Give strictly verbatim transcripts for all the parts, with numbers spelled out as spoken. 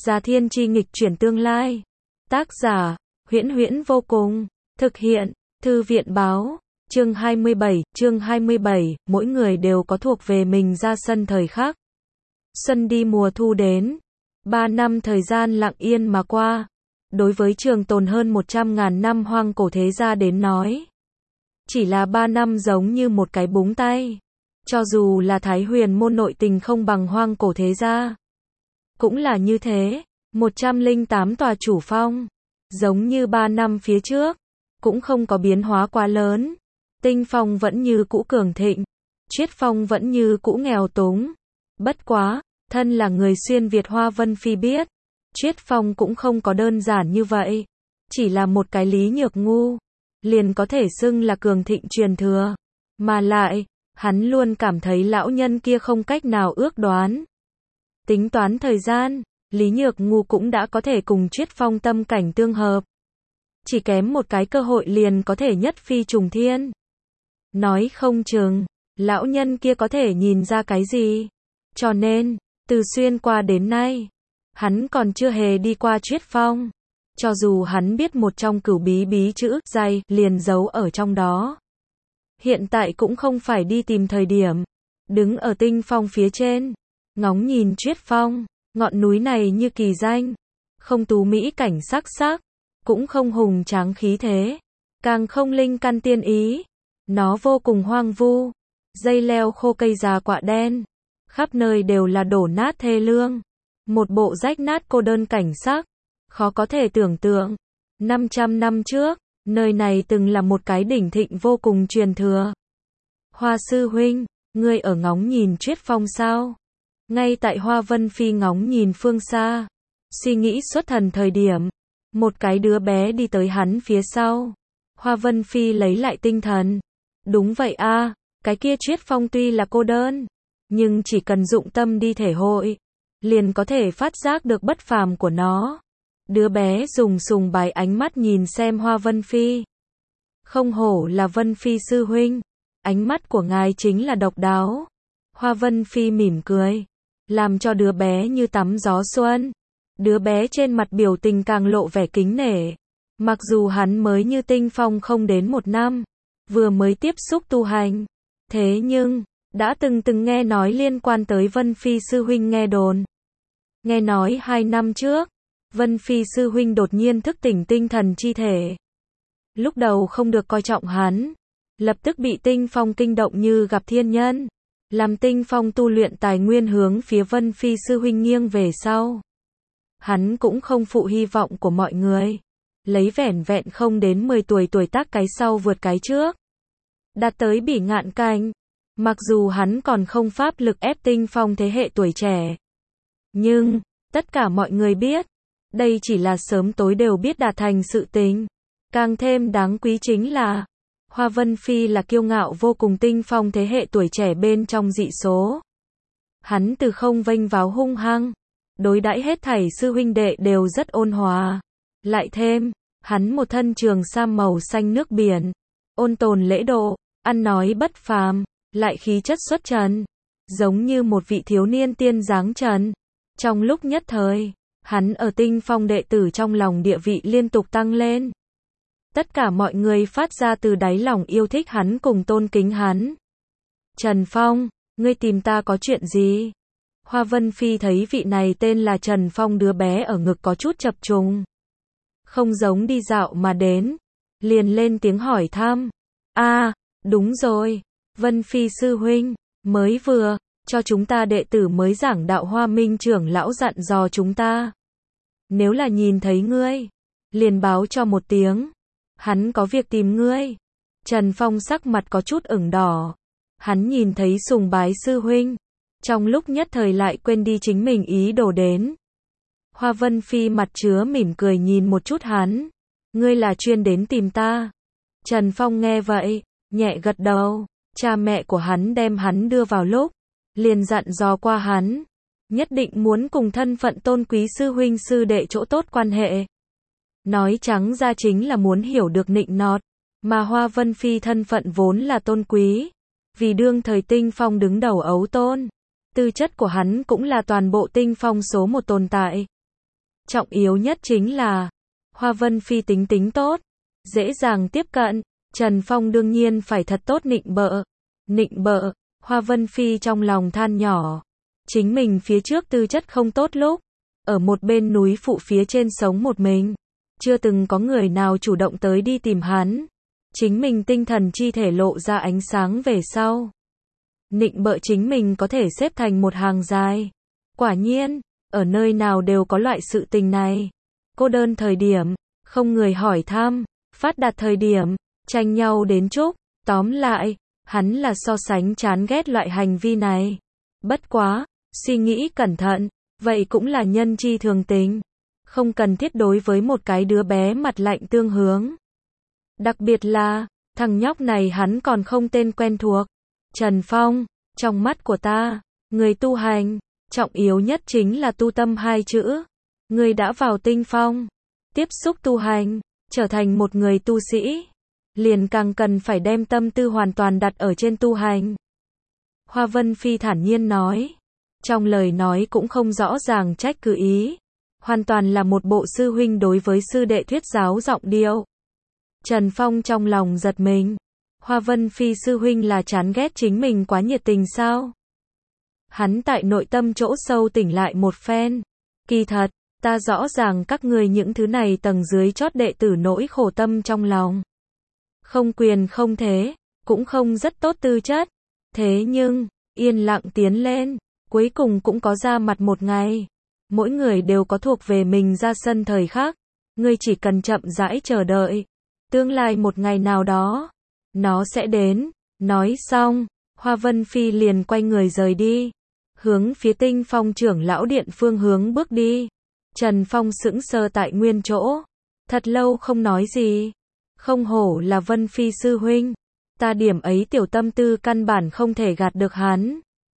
Già Thiên Chi nghịch chuyển tương lai. Tác giả, Huyễn Huyễn vô cùng. Thực hiện, Thư viện báo. Chương hai mươi bảy, chương hai mươi bảy, mỗi người đều có thuộc về mình ra sân thời khắc. Xuân đi mùa thu đến. Ba năm thời gian lặng yên mà qua. Đối với trường tồn hơn một trăm ngàn năm hoang cổ thế gia đến nói. Chỉ là ba năm giống như một cái búng tay. Cho dù là Thái Huyền môn nội tình không bằng hoang cổ thế gia. Cũng là như thế, một trăm lẻ tám tòa chủ phong. Giống như ba năm phía trước. Cũng không có biến hóa quá lớn. Tinh phong vẫn như cũ cường thịnh. Triết phong vẫn như cũ nghèo túng. Bất quá, thân là người xuyên Việt Hoa Vân Phi biết. Triết phong cũng không có đơn giản như vậy. Chỉ là một cái Lý Nhược Ngu. Liền có thể xưng là cường thịnh truyền thừa. Mà lại, hắn luôn cảm thấy lão nhân kia không cách nào ước đoán. Tính toán thời gian, Lý Nhược Ngu cũng đã có thể cùng Triết phong tâm cảnh tương hợp. Chỉ kém một cái cơ hội liền có thể nhất phi trùng thiên. Nói không chừng, lão nhân kia có thể nhìn ra cái gì. Cho nên, từ xuyên qua đến nay, hắn còn chưa hề đi qua Triết phong. Cho dù hắn biết một trong cửu bí bí chữ dày liền giấu ở trong đó. Hiện tại cũng không phải đi tìm thời điểm. Đứng ở tinh phong phía trên, ngóng nhìn Triết phong, ngọn núi này như kỳ danh. Không tú mỹ cảnh sắc sắc, cũng không hùng tráng khí thế, càng không linh căn tiên ý. Nó vô cùng hoang vu, dây leo khô cây già quạ đen, khắp nơi đều là đổ nát thê lương. Một bộ rách nát cô đơn cảnh sắc, khó có thể tưởng tượng. năm trăm năm trước, nơi này từng là một cái đỉnh thịnh vô cùng truyền thừa. Hoa sư huynh, ngươi ở ngóng nhìn Triết phong sao? Ngay tại Hoa Vân Phi ngóng nhìn phương xa, suy nghĩ xuất thần thời điểm, một cái đứa bé đi tới hắn phía sau. Hoa Vân Phi lấy lại tinh thần. Đúng vậy a, cái kia Triết phong tuy là cô đơn, nhưng chỉ cần dụng tâm đi thể hội, liền có thể phát giác được bất phàm của nó. Đứa bé dùng sùng bái ánh mắt nhìn xem Hoa Vân Phi. Không hổ là Vân Phi sư huynh, ánh mắt của ngài chính là độc đáo. Hoa Vân Phi mỉm cười, làm cho đứa bé như tắm gió xuân. Đứa bé trên mặt biểu tình càng lộ vẻ kính nể. Mặc dù hắn mới như tinh phong không đến một năm, vừa mới tiếp xúc tu hành. Thế nhưng, đã từng từng nghe nói liên quan tới Vân Phi sư huynh nghe đồn. Nghe nói hai năm trước, Vân Phi sư huynh đột nhiên thức tỉnh tinh thần chi thể. Lúc đầu không được coi trọng hắn, lập tức bị tinh phong kinh động như gặp thiên nhân. Làm tinh phong tu luyện tài nguyên hướng phía Vân Phi sư huynh nghiêng về sau. Hắn cũng không phụ hy vọng của mọi người. Lấy vẻn vẹn không đến mười tuổi tuổi tác cái sau vượt cái trước. Đạt tới bỉ ngạn cảnh. Mặc dù hắn còn không pháp lực ép tinh phong thế hệ tuổi trẻ. Nhưng, tất cả mọi người biết, đây chỉ là sớm tối đều biết đạt thành sự tình. Càng thêm đáng quý chính là, Hoa Vân Phi là kiêu ngạo vô cùng tinh phong thế hệ tuổi trẻ bên trong dị số. Hắn từ không vênh váo hung hăng, đối đãi hết thảy sư huynh đệ đều rất ôn hòa. Lại thêm, hắn một thân trường sam màu xanh nước biển, ôn tồn lễ độ, ăn nói bất phàm, lại khí chất xuất trần, giống như một vị thiếu niên tiên dáng trần. Trong lúc nhất thời, hắn ở tinh phong đệ tử trong lòng địa vị liên tục tăng lên. Tất cả mọi người phát ra từ đáy lòng yêu thích hắn cùng tôn kính hắn. Trần Phong, ngươi tìm ta có chuyện gì? Hoa Vân Phi thấy vị này tên là Trần Phong đứa bé ở ngực có chút chập trùng. Không giống đi dạo mà đến. Liền lên tiếng hỏi thăm. A, à, đúng rồi. Vân Phi sư huynh, mới vừa, cho chúng ta đệ tử mới giảng đạo Hoa Minh trưởng lão dặn dò chúng ta. Nếu là nhìn thấy ngươi, liền báo cho một tiếng. Hắn có việc tìm ngươi. Trần Phong sắc mặt có chút ửng đỏ. Hắn nhìn thấy sùng bái sư huynh. Trong lúc nhất thời lại quên đi chính mình ý đồ đến. Hoa Vân Phi mặt chứa mỉm cười nhìn một chút hắn. Ngươi là chuyên đến tìm ta. Trần Phong nghe vậy, nhẹ gật đầu. Cha mẹ của hắn đem hắn đưa vào lúc, liền dặn dò qua hắn. Nhất định muốn cùng thân phận tôn quý sư huynh sư đệ chỗ tốt quan hệ. Nói trắng ra chính là muốn hiểu được nịnh nọt. Mà Hoa Vân Phi thân phận vốn là tôn quý. Vì đương thời tinh phong đứng đầu ấu tôn. Tư chất của hắn cũng là toàn bộ tinh phong số một tồn tại. trọng yếu nhất chính là Hoa Vân Phi tính tính tốt, dễ dàng tiếp cận, Trần Phong đương nhiên phải thật tốt nịnh bợ. Nịnh bợ, Hoa Vân Phi trong lòng than nhỏ, chính mình phía trước tư chất không tốt lúc, ở một bên núi phụ phía trên sống một mình, chưa từng có người nào chủ động tới đi tìm hắn, chính mình tinh thần chi thể lộ ra ánh sáng về sau. Nịnh bợ chính mình có thể xếp thành một hàng dài. Quả nhiên, ở nơi nào đều có loại sự tình này. Cô đơn thời điểm, không người hỏi thăm, phát đạt thời điểm, tranh nhau đến chúc, tóm lại, hắn là so sánh chán ghét loại hành vi này. Bất quá, suy nghĩ cẩn thận, vậy cũng là nhân chi thường tình, không cần thiết đối với một cái đứa bé mặt lạnh tương hướng. Đặc biệt là, thằng nhóc này hắn còn không tên quen thuộc. Trần Phong, trong mắt của ta, người tu hành, trọng yếu nhất chính là tu tâm hai chữ. Người đã vào tinh phong, tiếp xúc tu hành, trở thành một người tu sĩ, liền càng cần phải đem tâm tư hoàn toàn đặt ở trên tu hành. Hoa Vân Phi thản nhiên nói, trong lời nói cũng không rõ ràng trách cứ ý, hoàn toàn là một bộ sư huynh đối với sư đệ thuyết giáo giọng điệu. Trần Phong trong lòng giật mình, Hoa Vân Phi sư huynh là chán ghét chính mình quá nhiệt tình sao? Hắn tại nội tâm chỗ sâu tỉnh lại một phen, kỳ thật, ta rõ ràng các người những thứ này tầng dưới chót đệ tử nỗi khổ tâm trong lòng. Không quyền không thế, cũng không rất tốt tư chất, thế nhưng, yên lặng tiến lên, cuối cùng cũng có ra mặt một ngày. Mỗi người đều có thuộc về mình ra sân thời khắc, ngươi chỉ cần chậm rãi chờ đợi, tương lai một ngày nào đó, nó sẽ đến. Nói xong, Hoa Vân Phi liền quay người rời đi, hướng phía Tinh Phong trưởng lão điện phương hướng bước đi. Trần Phong sững sờ tại nguyên chỗ, thật lâu không nói gì. Không hổ là Vân Phi sư huynh, ta điểm ấy tiểu tâm tư căn bản không thể gạt được hắn.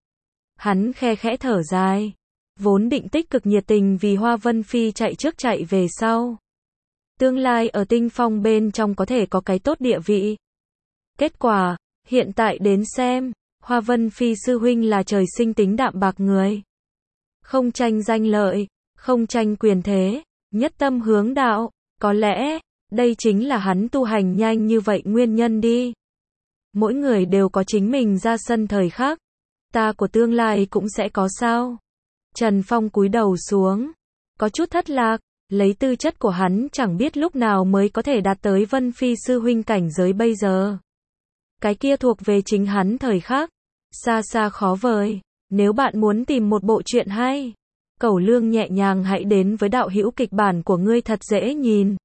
Hắn khe khẽ thở dài, vốn định tích cực nhiệt tình vì Hoa Vân Phi chạy trước chạy về sau. Tương lai ở Tinh Phong bên trong có thể có cái tốt địa vị. Kết quả, hiện tại đến xem, Hoa Vân Phi sư huynh là trời sinh tính đạm bạc người. Không tranh danh lợi, không tranh quyền thế, nhất tâm hướng đạo, có lẽ, đây chính là hắn tu hành nhanh như vậy nguyên nhân đi. Mỗi người đều có chính mình ra sân thời khắc, ta của tương lai cũng sẽ có sao. Trần Phong cúi đầu xuống, có chút thất lạc, lấy tư chất của hắn chẳng biết lúc nào mới có thể đạt tới Vân Phi sư huynh cảnh giới bây giờ. Cái kia thuộc về chính hắn thời khắc, xa xa khó vời. Nếu bạn muốn tìm một bộ truyện hay, cẩu lương nhẹ nhàng hãy đến với đạo hữu kịch bản của ngươi thật dễ nhìn.